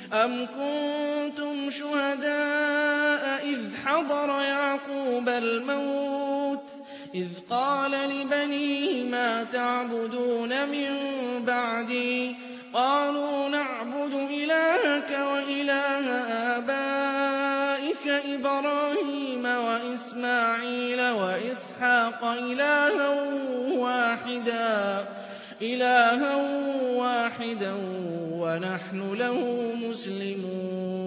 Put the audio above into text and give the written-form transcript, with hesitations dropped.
أَمْ كُنتُمْ شُهَدَاءَ إِذْ حَضَرَ يَعْقُوبَ الْمَوْتُ إِذْ قَالَ لِبَنِيهِ مَا تَعْبُدُونَ مِن بَعْدِي قَالُوا نَعْبُدُ إِلَٰهَكَ وَإِلَٰهَ آبَائِكَ إِبْرَاهِيمَ وَإِسْمَاعِيلَ وَإِسْحَاقَ إِلَٰهًا وَاحِدًا وَنَحْنُ لَهُ مُسْلِمُونَ